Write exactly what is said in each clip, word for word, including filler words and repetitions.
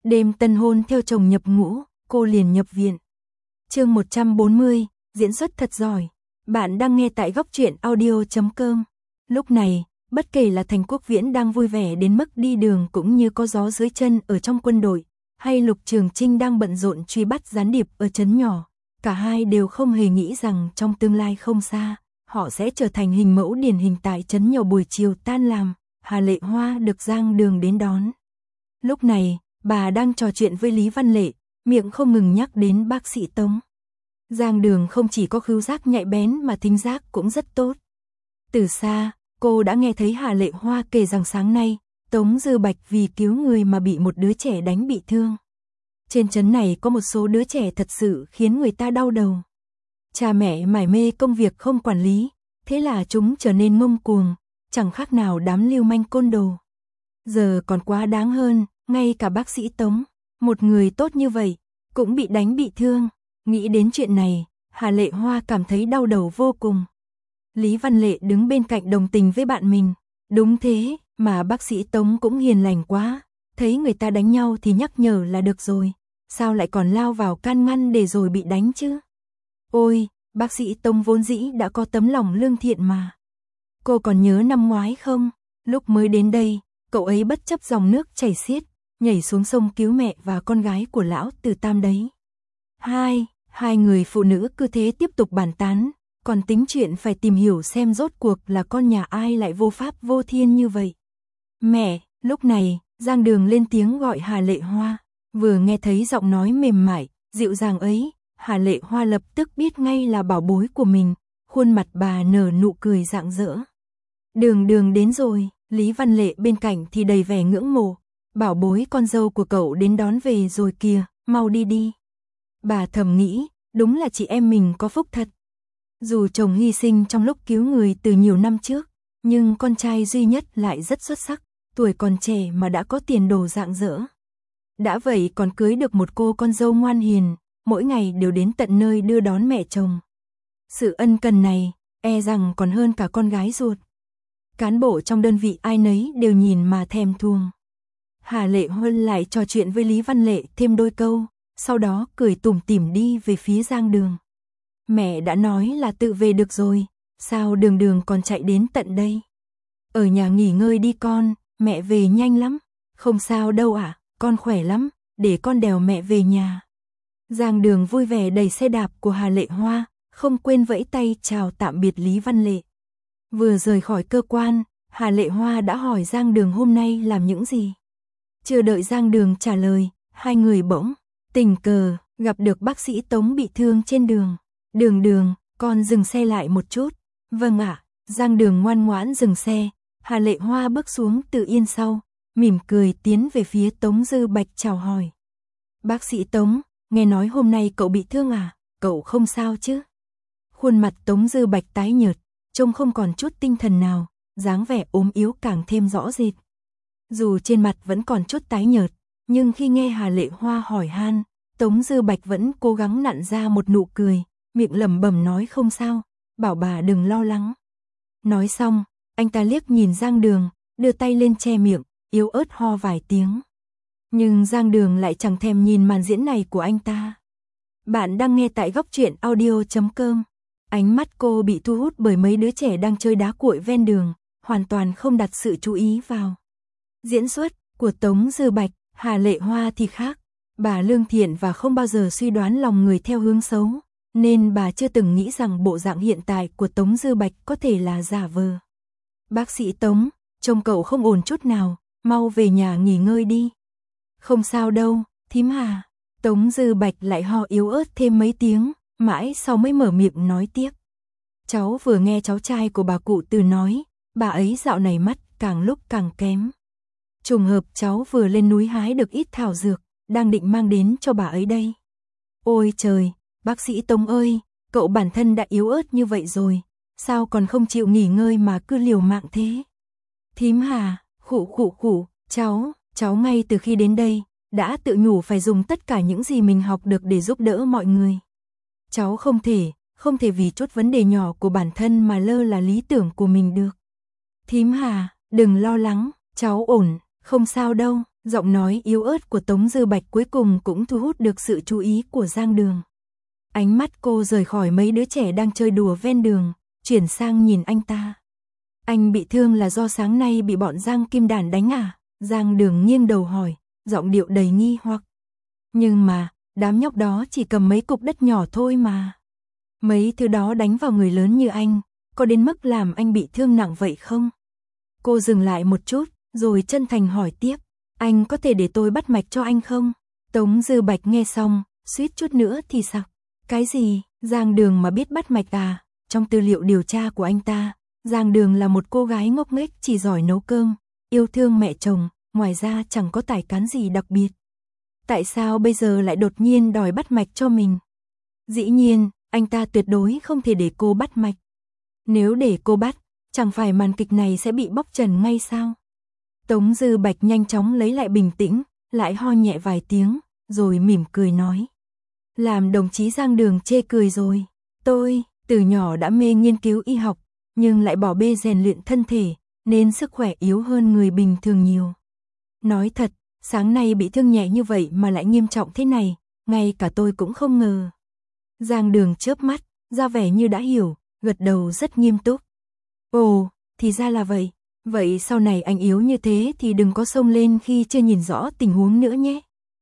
Đêm tân hôn theo chồng nhập ngũ, cô liền nhập viện. Chương một trăm bốn mươi, diễn xuất thật giỏi. Bạn đang nghe tại góc truyện audio chấm com. Lúc này, bất kể là Thành Quốc Viễn đang vui vẻ đến mức đi đường cũng như có gió dưới chân ở trong quân đội, hay Lục Trường Trinh đang bận rộn truy bắt gián điệp ở trấn nhỏ, cả hai đều không hề nghĩ rằng trong tương lai không xa, họ sẽ trở thành hình mẫu điển hình tại trấn nhỏ. Buổi chiều tan làm, Hà Lệ Hoa được Giang Đường đến đón. Lúc này, bà đang trò chuyện với Lý Văn Lệ, miệng không ngừng nhắc đến bác sĩ Tống. Giang Đường không chỉ có khứu giác nhạy bén mà thính giác cũng rất tốt. Từ xa, cô đã nghe thấy Hà Lệ Hoa kể rằng sáng nay, Tống Dư Bạch vì cứu người mà bị một đứa trẻ đánh bị thương. Trên trấn này có một số đứa trẻ thật sự khiến người ta đau đầu. Cha mẹ mải mê công việc không quản lý, thế là chúng trở nên ngông cuồng, chẳng khác nào đám lưu manh côn đồ. Giờ còn quá đáng hơn, ngay cả bác sĩ Tống, một người tốt như vậy, cũng bị đánh bị thương. Nghĩ đến chuyện này, Hà Lệ Hoa cảm thấy đau đầu vô cùng. Lý Văn Lệ đứng bên cạnh đồng tình với bạn mình. Đúng thế, mà bác sĩ Tống cũng hiền lành quá, thấy người ta đánh nhau thì nhắc nhở là được rồi, sao lại còn lao vào can ngăn để rồi bị đánh chứ? Ôi, bác sĩ Tống vốn dĩ đã có tấm lòng lương thiện mà. Cô còn nhớ năm ngoái không? Lúc mới đến đây, cậu ấy bất chấp dòng nước chảy xiết, nhảy xuống sông cứu mẹ và con gái của lão Từ Tam đấy. Hai, hai người phụ nữ cứ thế tiếp tục bàn tán, còn tính chuyện phải tìm hiểu xem rốt cuộc là con nhà ai lại vô pháp vô thiên như vậy. Mẹ, lúc này, Giang Đường lên tiếng gọi Hà Lệ Hoa, vừa nghe thấy giọng nói mềm mại, dịu dàng ấy, Hà Lệ Hoa lập tức biết ngay là bảo bối của mình, khuôn mặt bà nở nụ cười rạng rỡ. Đường Đường đến rồi, Lý Văn Lệ bên cạnh thì đầy vẻ ngưỡng mộ, bảo bối con dâu của cậu đến đón về rồi kìa, mau đi đi. Bà thầm nghĩ, đúng là chị em mình có phúc thật. Dù chồng hy sinh trong lúc cứu người từ nhiều năm trước, nhưng con trai duy nhất lại rất xuất sắc, tuổi còn trẻ mà đã có tiền đồ rạng rỡ. Đã vậy còn cưới được một cô con dâu ngoan hiền, mỗi ngày đều đến tận nơi đưa đón mẹ chồng. Sự ân cần này, e rằng còn hơn cả con gái ruột. Cán bộ trong đơn vị ai nấy đều nhìn mà thèm thuồng. Hà Lệ Hoa lại trò chuyện với Lý Văn Lệ thêm đôi câu, sau đó cười tủm tỉm đi về phía Giang Đường. Mẹ đã nói là tự về được rồi, sao Đường Đường còn chạy đến tận đây? Ở nhà nghỉ ngơi đi con, mẹ về nhanh lắm. Không sao đâu ạ, à, con khỏe lắm, để con đèo mẹ về nhà. Giang Đường vui vẻ đẩy xe đạp của Hà Lệ Hoa, không quên vẫy tay chào tạm biệt Lý Văn Lệ. Vừa rời khỏi cơ quan, Hà Lệ Hoa đã hỏi Giang Đường hôm nay làm những gì. Chưa đợi Giang Đường trả lời, hai người bỗng tình cờ gặp được bác sĩ Tống bị thương trên đường. Đường Đường, con dừng xe lại một chút. Vâng ạ. Giang Đường ngoan ngoãn dừng xe. Hà Lệ Hoa bước xuống từ yên sau, mỉm cười tiến về phía Tống Dư Bạch chào hỏi. Bác sĩ Tống, nghe nói hôm nay cậu bị thương à? Cậu không sao chứ? Khuôn mặt Tống Dư Bạch tái nhợt, trông không còn chút tinh thần nào, dáng vẻ ốm yếu càng thêm rõ rệt. Dù trên mặt vẫn còn chút tái nhợt, nhưng khi nghe Hà Lệ Hoa hỏi han, Tống Dư Bạch vẫn cố gắng nặn ra một nụ cười, miệng lẩm bẩm nói không sao, bảo bà đừng lo lắng. Nói xong, anh ta liếc nhìn Giang Đường, đưa tay lên che miệng, yếu ớt ho vài tiếng. Nhưng Giang Đường lại chẳng thèm nhìn màn diễn này của anh ta. Bạn đang nghe tại góc truyện audio chấm com. Ánh mắt cô bị thu hút bởi mấy đứa trẻ đang chơi đá cuội ven đường, hoàn toàn không đặt sự chú ý vào. Diễn xuất của Tống Dư Bạch, Hà Lệ Hoa thì khác. Bà lương thiện và không bao giờ suy đoán lòng người theo hướng xấu, nên bà chưa từng nghĩ rằng bộ dạng hiện tại của Tống Dư Bạch có thể là giả vờ. Bác sĩ Tống, trông cậu không ổn chút nào, mau về nhà nghỉ ngơi đi. Không sao đâu, thím Hà. Tống Dư Bạch lại ho yếu ớt thêm mấy tiếng, mãi sau mới mở miệng nói tiếp. Cháu vừa nghe cháu trai của bà cụ Từ nói, bà ấy dạo này mắt càng lúc càng kém. Trùng hợp cháu vừa lên núi hái được ít thảo dược, đang định mang đến cho bà ấy đây. Ôi trời, bác sĩ Tống ơi, cậu bản thân đã yếu ớt như vậy rồi, sao còn không chịu nghỉ ngơi mà cứ liều mạng thế? Thím Hà, khụ khụ khụ, cháu, cháu ngay từ khi đến đây, đã tự nhủ phải dùng tất cả những gì mình học được để giúp đỡ mọi người. Cháu không thể, không thể vì chút vấn đề nhỏ của bản thân mà lơ là lý tưởng của mình được. Thím Hà, đừng lo lắng, cháu ổn, không sao đâu. Giọng nói yếu ớt của Tống Dư Bạch cuối cùng cũng thu hút được sự chú ý của Giang Đường. Ánh mắt cô rời khỏi mấy đứa trẻ đang chơi đùa ven đường, chuyển sang nhìn anh ta. Anh bị thương là do sáng nay bị bọn Giang Kim Đản đánh à? Giang Đường nghiêng đầu hỏi, giọng điệu đầy nghi hoặc. Nhưng mà, đám nhóc đó chỉ cầm mấy cục đất nhỏ thôi mà. Mấy thứ đó đánh vào người lớn như anh, có đến mức làm anh bị thương nặng vậy không? Cô dừng lại một chút, rồi chân thành hỏi tiếp, anh có thể để tôi bắt mạch cho anh không? Tống Dư Bạch nghe xong, suýt chút nữa thì sặc. Cái gì? Giang Đường mà biết bắt mạch à? Trong tư liệu điều tra của anh ta, Giang Đường là một cô gái ngốc nghếch chỉ giỏi nấu cơm, yêu thương mẹ chồng, ngoài ra chẳng có tài cán gì đặc biệt. Tại sao bây giờ lại đột nhiên đòi bắt mạch cho mình? Dĩ nhiên, anh ta tuyệt đối không thể để cô bắt mạch. Nếu để cô bắt, chẳng phải màn kịch này sẽ bị bóc trần ngay sao? Tống Dư Bạch nhanh chóng lấy lại bình tĩnh, lại ho nhẹ vài tiếng, rồi mỉm cười nói. Làm đồng chí Giang Đường chê cười rồi. Tôi, từ nhỏ đã mê nghiên cứu y học, nhưng lại bỏ bê rèn luyện thân thể, nên sức khỏe yếu hơn người bình thường nhiều. Nói thật, sáng nay bị thương nhẹ như vậy mà lại nghiêm trọng thế này, ngay cả tôi cũng không ngờ. Giang Đường chớp mắt, ra vẻ như đã hiểu, gật đầu rất nghiêm túc. Ồ, thì ra là vậy. Vậy sau này anh yếu như thế thì đừng có xông lên khi chưa nhìn rõ tình huống nữa nhé.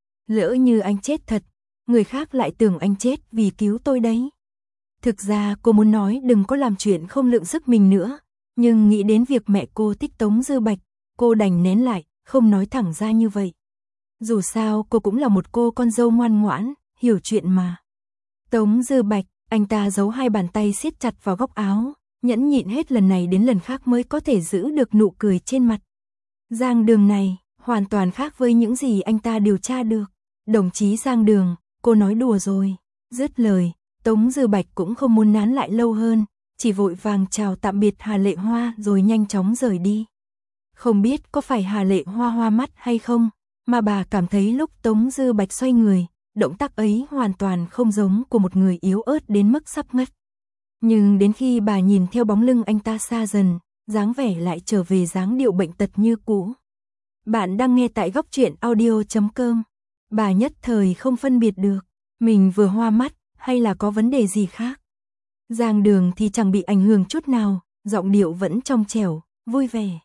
Lỡ như anh chết thật, người khác lại tưởng anh chết vì cứu tôi đấy. Thực ra cô muốn nói đừng có làm chuyện không lượng sức mình nữa, nhưng nghĩ đến việc mẹ cô thích Tống Dư Bạch, cô đành nén lại, không nói thẳng ra như vậy. Dù sao cô cũng là một cô con dâu ngoan ngoãn, hiểu chuyện mà. Tống Dư Bạch, anh ta giấu hai bàn tay siết chặt vào góc áo, nhẫn nhịn hết lần này đến lần khác mới có thể giữ được nụ cười trên mặt. Giang Đường này, hoàn toàn khác với những gì anh ta điều tra được. Đồng chí Giang Đường, cô nói đùa rồi. Dứt lời, Tống Dư Bạch cũng không muốn nán lại lâu hơn, chỉ vội vàng chào tạm biệt Hà Lệ Hoa rồi nhanh chóng rời đi. Không biết có phải Hà Lệ Hoa hoa mắt hay không, mà bà cảm thấy lúc Tống Dư Bạch xoay người, động tác ấy hoàn toàn không giống của một người yếu ớt đến mức sắp ngất. Nhưng đến khi bà nhìn theo bóng lưng anh ta xa dần, dáng vẻ lại trở về dáng điệu bệnh tật như cũ. Bạn đang nghe tại góc truyện audio chấm com. Bà nhất thời không phân biệt được, mình vừa hoa mắt hay là có vấn đề gì khác. Giang Đường thì chẳng bị ảnh hưởng chút nào, giọng điệu vẫn trong trẻo, vui vẻ.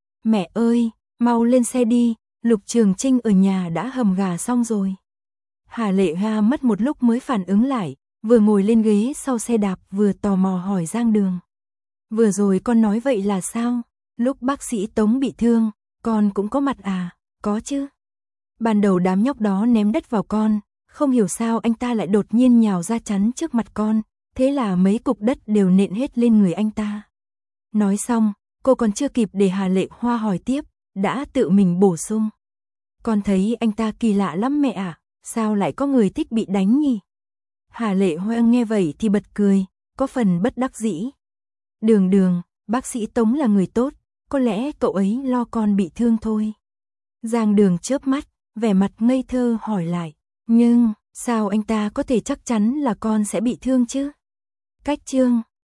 Mẹ ơi, mau lên xe đi, Lục Trường Trinh ở nhà đã hầm gà xong rồi. Hà Lệ Hoa mất một lúc mới phản ứng lại, vừa ngồi lên ghế sau xe đạp vừa tò mò hỏi Giang Đường. Vừa rồi con nói vậy là sao? Lúc bác sĩ Tống bị thương, con cũng có mặt à? Có chứ. Ban đầu đám nhóc đó ném đất vào con, không hiểu sao anh ta lại đột nhiên nhào ra chắn trước mặt con, thế là mấy cục đất đều nện hết lên người anh ta. Nói xong, cô còn chưa kịp để Hà Lệ Hoa hỏi tiếp, đã tự mình bổ sung. Con thấy anh ta kỳ lạ lắm mẹ ạ, sao lại có người thích bị đánh nhỉ? Hà Lệ Hoa nghe vậy thì bật cười, có phần bất đắc dĩ. Đường Đường, bác sĩ Tống là người tốt, có lẽ cậu ấy lo con bị thương thôi. Giang Đường chớp mắt, vẻ mặt ngây thơ hỏi lại, nhưng sao anh ta có thể chắc chắn là con sẽ bị thương chứ? Cách chương